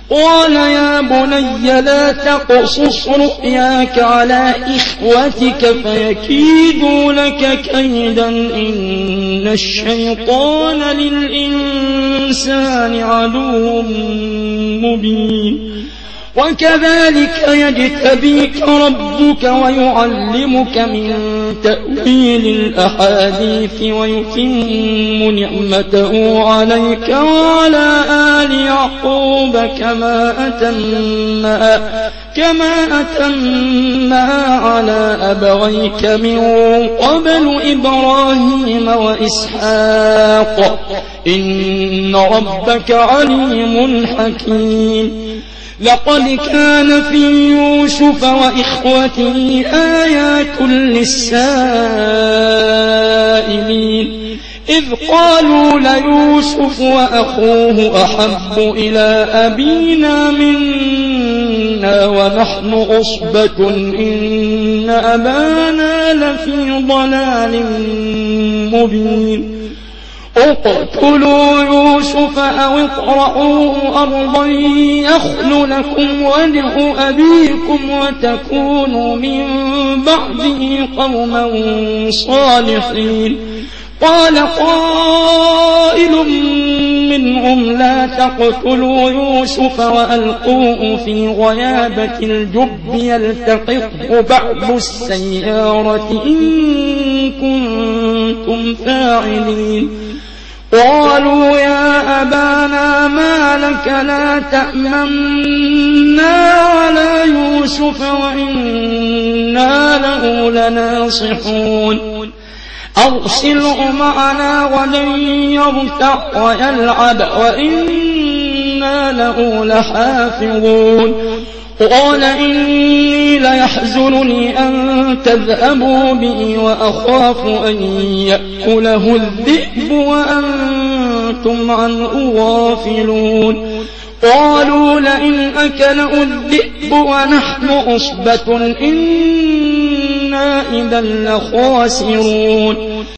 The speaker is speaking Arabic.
قال يا بني لا تقصص رؤياك على إخوتك فيكيدوا لك كيدا إن الشيطان للإنسان عدو مبين وكذلك يجتبيك ربك ويعلمك من تأويل الأحاديث ويتم نعمته عليك وعلى آل يعقوب كما أتمها على أبويك من قبل إبراهيم وإسحاق إن ربك عليم حكيم لقد كان في يوسف وإخوته آيات للسائلين إذ قالوا ليوسف وأخوه أحب إلى أبينا منا ونحن عصبة إن أبانا لفي ضلال مبين اقتلوا يوسف أو اطرحوه أرضا يخل لكم وجه أبيكم وتكونوا من بعده قوما صالحين قال قائل منهم لا تقتلوا يوسف وألقوه في غيابة الجب يلتقطه بعض السيارة إن كنتم فاعلين قالوا يا أبانا ما لك لا تأمنا على يوسف وإنا له لناصحون أرسله معنا ولن يرتع ويلعب وإنا له لحافظون قال إني ليحزنني أن تذهبوا بي وأخاف أن يأكله الذئب وأنتم عنه غافلون قالوا لئن أكله الذئب ونحن عصبة إنا إذا لخاسرون